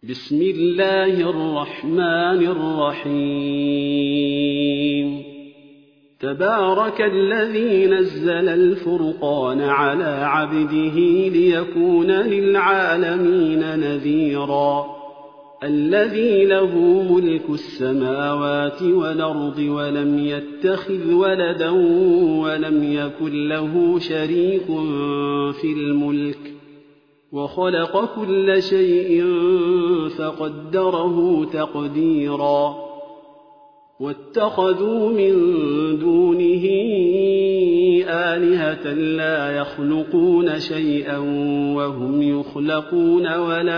بسم الله الرحمن الرحيم تبارك الذي نزل الفرقان على عبده ليكون للعالمين نذيرا الذي له ملك السماوات والأرض ولم يتخذ ولدا ولم يكن له شريك في الملك وخلق كل شيء فقدره تقديرا واتخذوا من دونه آلهة لا يخلقون شيئا وهم يخلقون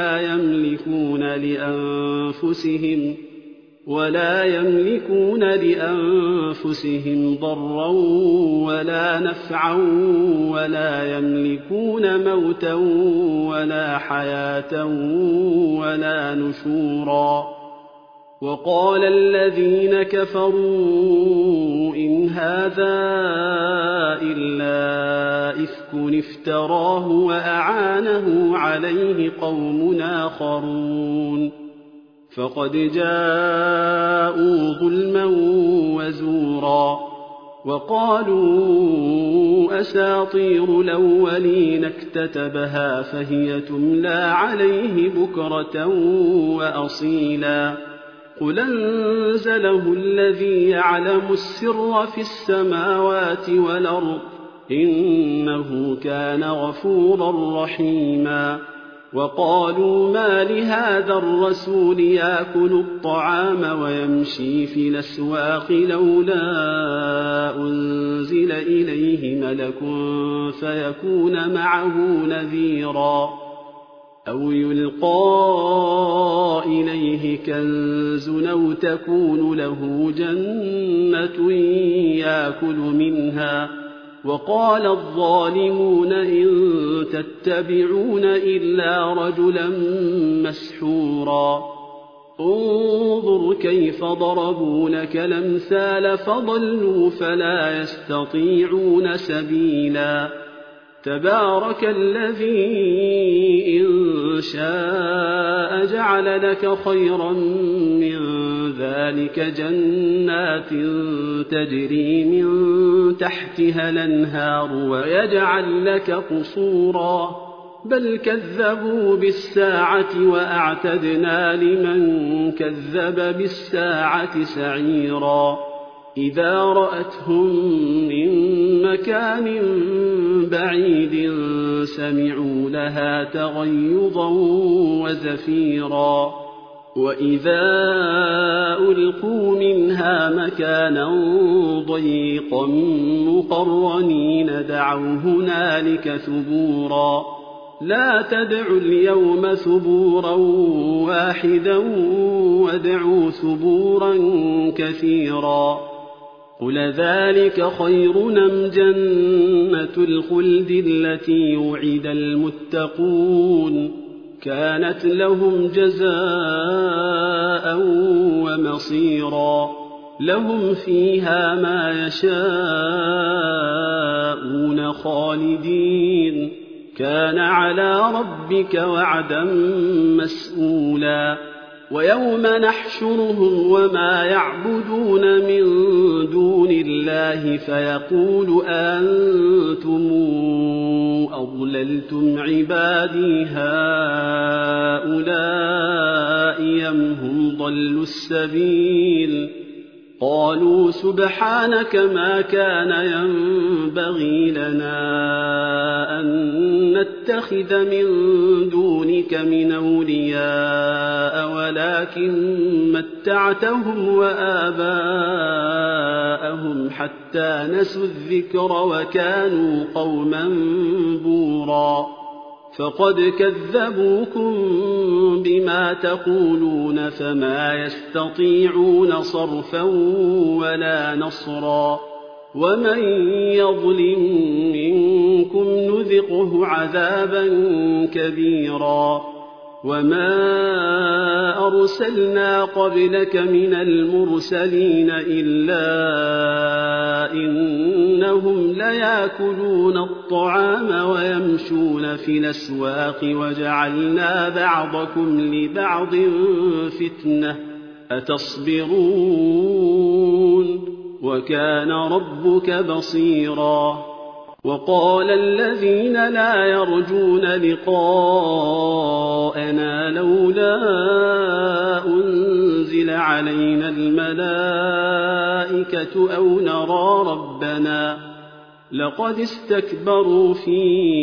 ولا يملكون لأنفسهم ضرا ولا نفعا ولا يملكون موتا ولا حياة ولا نشورا وقال الذين كفروا إن هذا إلا إفك افتراه وأعانه عليه قوم آخرون فقد جاءوا ظلما وزورا وقالوا أساطير الأولين اكتتبها فهي تملى عليه بكرة وأصيلا قل أنزله الذي يعلم السر في السماوات والأرض إنه كان غفورا رحيما وقالوا ما لهذا الرسول يأكل الطعام ويمشي في الأسواق لولا أنزل إليه ملك فيكون معه نذيرا أو يلقى إليه كنز أو تكون له جنة يأكل منها وقال الظالمون إن تتبعون إلا رجلا مسحورا انظر كيف ضربوا لك الأمثال فضلوا فلا يستطيعون سبيلا تبارك الذي إن شاء جعل لك خيرا من ذلك جنات تجري من تحتها الأنهار ويجعل لك قصورا بل كذبوا بالساعة وأعتدنا لمن كذب بالساعة سعيرا إذا رأتهم من مكان بعيد سمعوا لها تغيظا وزفيرا وإذا ألقوا منها مكانا ضيقا مقرنين دعوا هنالك ثبورا لا تدعوا اليوم ثبورا واحدا وادعوا ثبورا كثيرا قل ذلك خير أم جنة الخلد التي وعد المتقون كانت لهم جزاء ومصيرا لهم فيها ما يشاءون خالدين كان على ربك وعدا مسئولا ويوم نحشرهم وما يعبدون من دون الله فيقول أنتم أضللتم عبادي هؤلاء أم هم ضلوا السبيل قالوا سبحانك ما كان ينبغي لنا أن نتخذ من دونك من أولياء ولكن متعتهم وآباءهم حتى نسوا الذكر وكانوا قوما بورا فقد كذبوكم بما تقولون فما يستطيعون صرفا ولا نصرا ومن يظلم منكم نذقه عذابا كبيرا وما أرسلنا قبلك من المرسلين إلا إنهم ليأكلون الطعام ويمشون في الأسواق وجعلنا بعضكم لبعض فتنة أتصبرون وكان ربك بصيرا وقال الذين لا يرجون لقاءنا لولا أنزل علينا الملائكة أو نرى ربنا لقد استكبروا في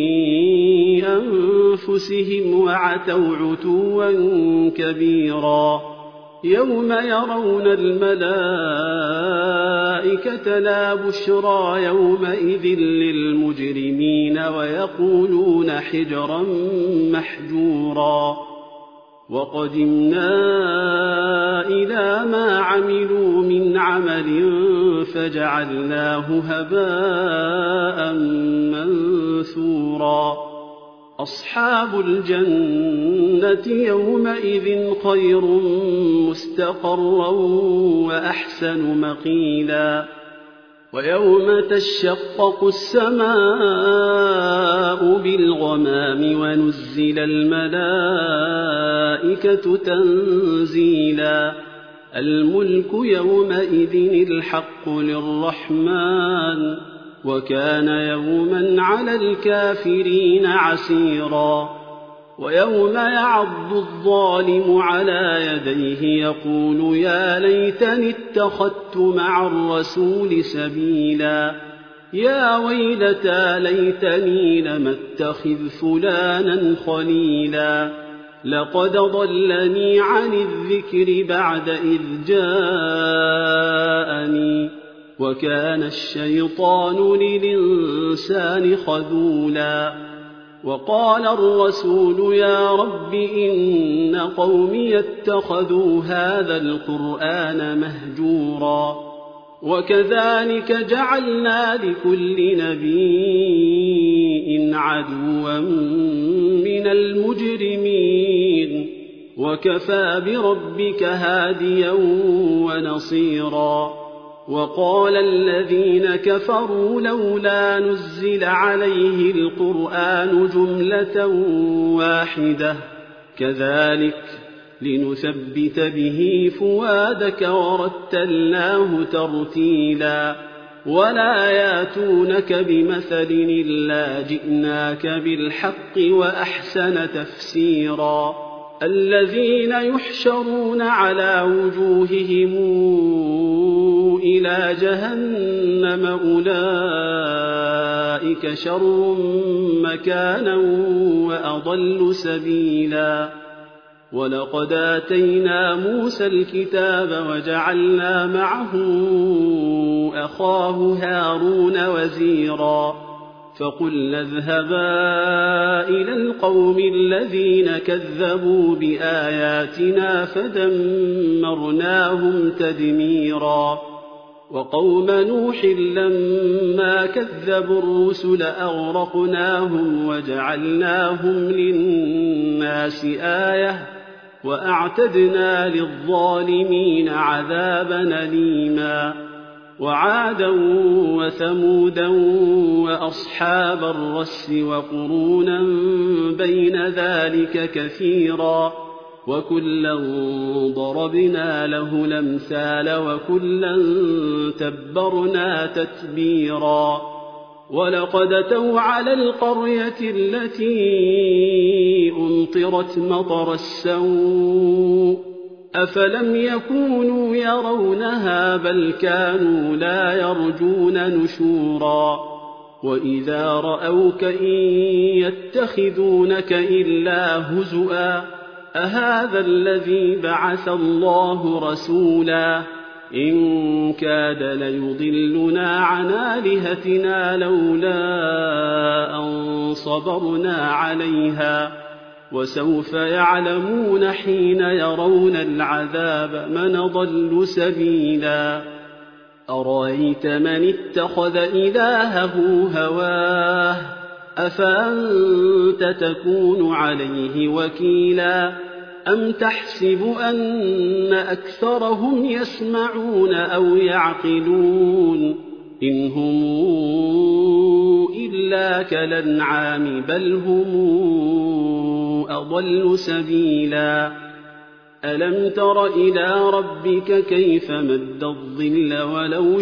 أنفسهم وعتوا عتوا كبيرا يوم يرون الملائكة لا بشرى يومئذ للمجرمين ويقولون حجرا محجورا وقدمنا إلى ما عملوا من عمل فجعلناه هباء منثورا أصحاب الجنة يومئذ خير مستقرا وأحسن مقيلا ويوم تشقق السماء بالغمام ونزل الملائكة تنزيلا الملك يومئذ الحق للرحمن وكان يوما على الكافرين عسيرا ويوم يعض الظالم على يديه يقول يا ليتني اتخذت مع الرسول سبيلا يا ويلتى ليتني لم اتخذ فلانا خليلا لقد ضلني عن الذكر بعد إذ جاءني وكان الشيطان للإنسان خذولا وقال الرسول يا رب إن قومي اتخذوا هذا القرآن مهجورا وكذلك جعلنا لكل نبي عدوا من المجرمين وكفى بربك هاديا ونصيرا وقال الذين كفروا لولا نزل عليه القرآن جملة واحدة كذلك لنثبت به فؤادك ورتلناه ترتيلا ولا ياتونك بمثل إلا جئناك بالحق وأحسن تفسيرا الذين يحشرون على وجوههم إلى جهنم أولئك شر مكانا وأضل سبيلا ولقد آتينا موسى الكتاب وجعلنا معه أخاه هارون وزيرا فقلنا اذهبا إلى القوم الذين كذبوا بآياتنا فدمرناهم تدميرا وقوم نوح لما كذبوا الرسل أغرقناهم وجعلناهم للناس آية وأعتدنا للظالمين عذابا أليما وعادا وثمودا وأصحاب الرس وقرونا بين ذلك كثيرا وكلا ضربنا له الأمثال وكلا تبرنا تتبيرا ولقد أتوا على القرية التي أمطرت مطر السوء أفلم يكونوا يرونها بل كانوا لا يرجون نشورا وإذا رأوك إن يتخذونك إلا هزؤا أهذا الذي بعث الله رسولا إن كاد ليضلنا عن آلهتنا لولا أن صبرنا عليها وسوف يعلمون حين يرون العذاب من ضل سبيلا أرأيت من اتخذ إلهه هواه أفأنت تكون عليه وكيلا أم تحسب أن أكثرهم يسمعون أو يعقلون إن هم إلا كالأنعام بل هم أضل سبيلا ألم تر إلى ربك كيف مد الظل ولو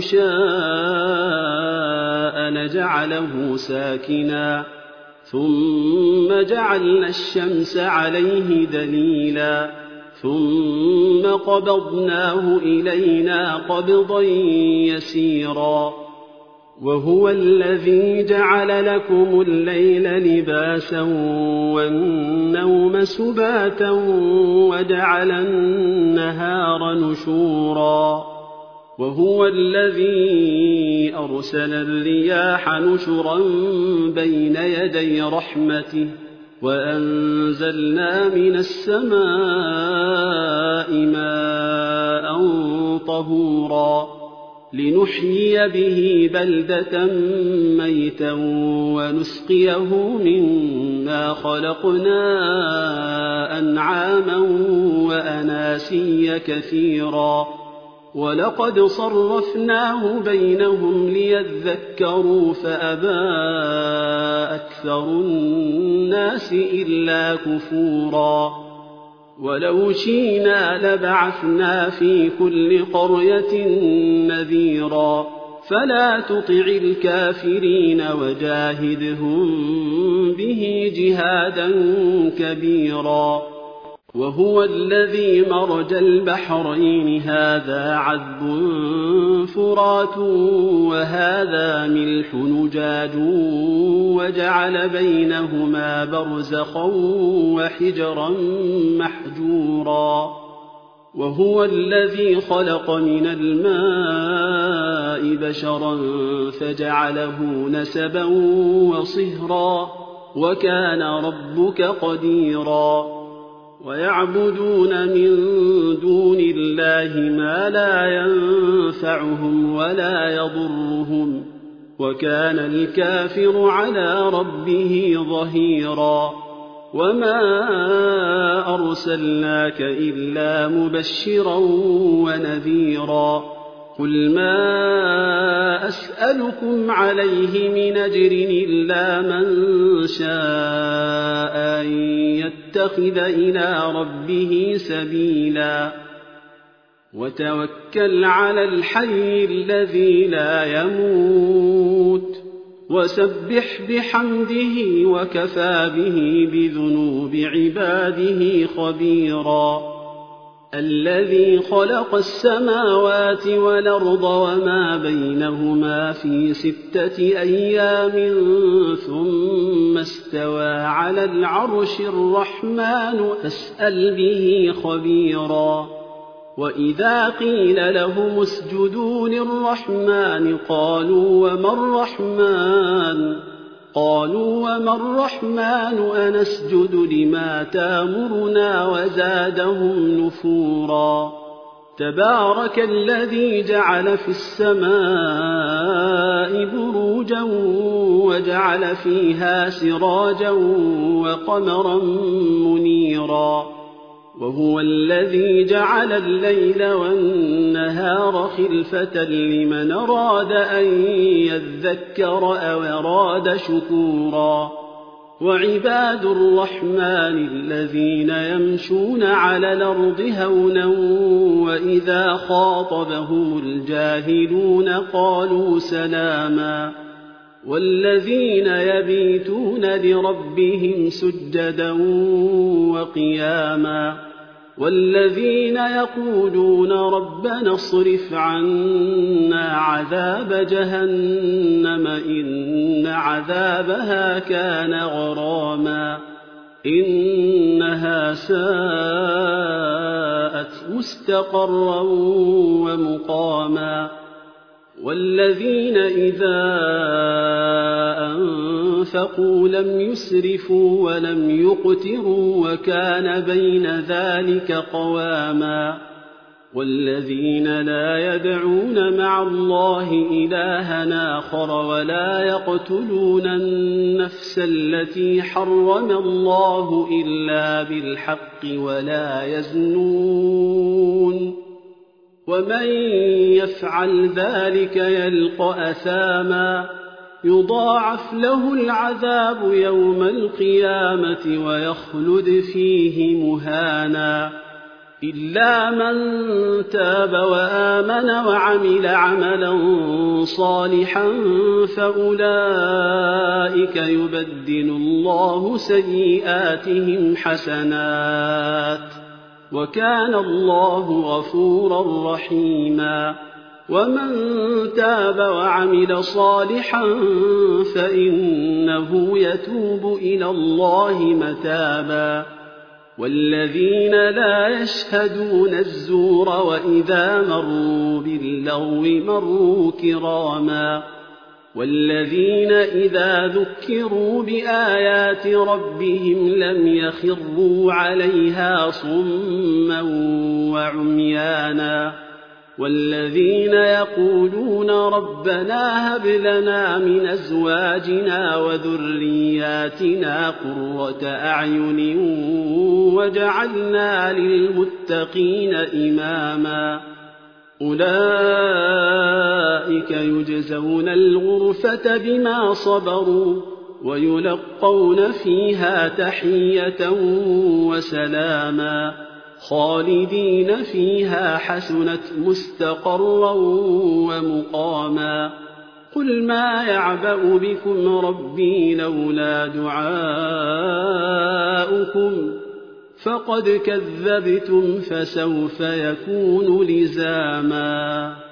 شاء لجعله ساكنا ثم جعلنا الشمس عليه دليلا ثم قبضناه إلينا قبضا يسيرا وهو الذي جعل لكم الليل لباسا والنوم سباتا وجعل النهار نشورا وهو الذي أرسل الرياح نشرا بين يدي رحمته وأنزلنا من السماء ماء طهورا لنحيي به بلدة ميتا ونسقيه مما خلقنا أنعاما وأناسيا كثيرا ولقد صرفناه بينهم ليذكروا فأبى أكثر الناس إلا كفورا ولو شئنا لبعثنا في كل قرية نذيرا فلا تطع الكافرين وجاهدهم به جهادا كبيرا وهو الذي مرج البحرين هذا عذب فرات وهذا ملح نجاج وجعل بينهما برزخا وحجرا محجورا وهو الذي خلق من الماء بشرا فجعله نسبا وصهرا وكان ربك قديرا ويعبدون من دون الله ما لا ينفعهم ولا يضرهم وكان الكافر على ربه ظهيرا وما أرسلناك إلا مبشرا ونذيرا قل ما أسألكم عليه من أجر إلا من شاء أن يتخذ إلى ربه سبيلا وتوكل على الحي الذي لا يموت وسبح بحمده وكفى به بذنوب عباده خبيرا الذي خلق السماوات والأرض وما بينهما في 6 أيام ثم استوى على العرش الرحمن فاسأل به خبيرا وإذا قيل لهم اسجدوا للرحمن قالوا وما الرحمن أنسجد لما تامرنا وزادهم نفورا تبارك الذي جعل في السماء بروجا وجعل فيها سراجا وقمرا منيرا وهو الذي جعل الليل والنهار خلفة لمن أراد أن يذكر أو أراد شكورا وعباد الرحمن الذين يمشون على الأرض هونا وإذا خاطبهم الجاهلون قالوا سلاما والذين يبيتون لربهم سجدا وقياما والذين يقولون ربنا اصرف عنا عذاب جهنم إن عذابها كان غراما إنها ساءت مستقرا ومقاما والذين إذا أنفقوا لم يسرفوا ولم يقتروا وكان بين ذلك قواما والذين لا يدعون مع الله إلها آخر ولا يقتلون النفس التي حرم الله إلا بالحق ولا يزنون ومن يفعل ذلك يلقى أثاما يضاعف له العذاب يوم القيامة ويخلد فيه مهانا إلا من تاب وآمن وعمل عملا صالحا فأولئك يبدل الله سيئاتهم حسنات وكان الله غفورا رحيما ومن تاب وعمل صالحا فإنه يتوب إلى الله متابا والذين لا يشهدون الزور وإذا مروا باللغو مروا كراما والذين إذا ذكروا بآيات ربهم لم يخروا عليها صما وعميانا والذين يقولون ربنا هب لنا من أزواجنا وذرياتنا قرة أعين وجعلنا للمتقين إماما أولئك يجزون الغرفة بما صبروا ويلقون فيها تحية وسلاما خالدين فيها حسنت مستقرا ومقاما قل ما يعبأ بكم ربي لولا دعاؤكم فقد كذبتم فسوف يكون لزاما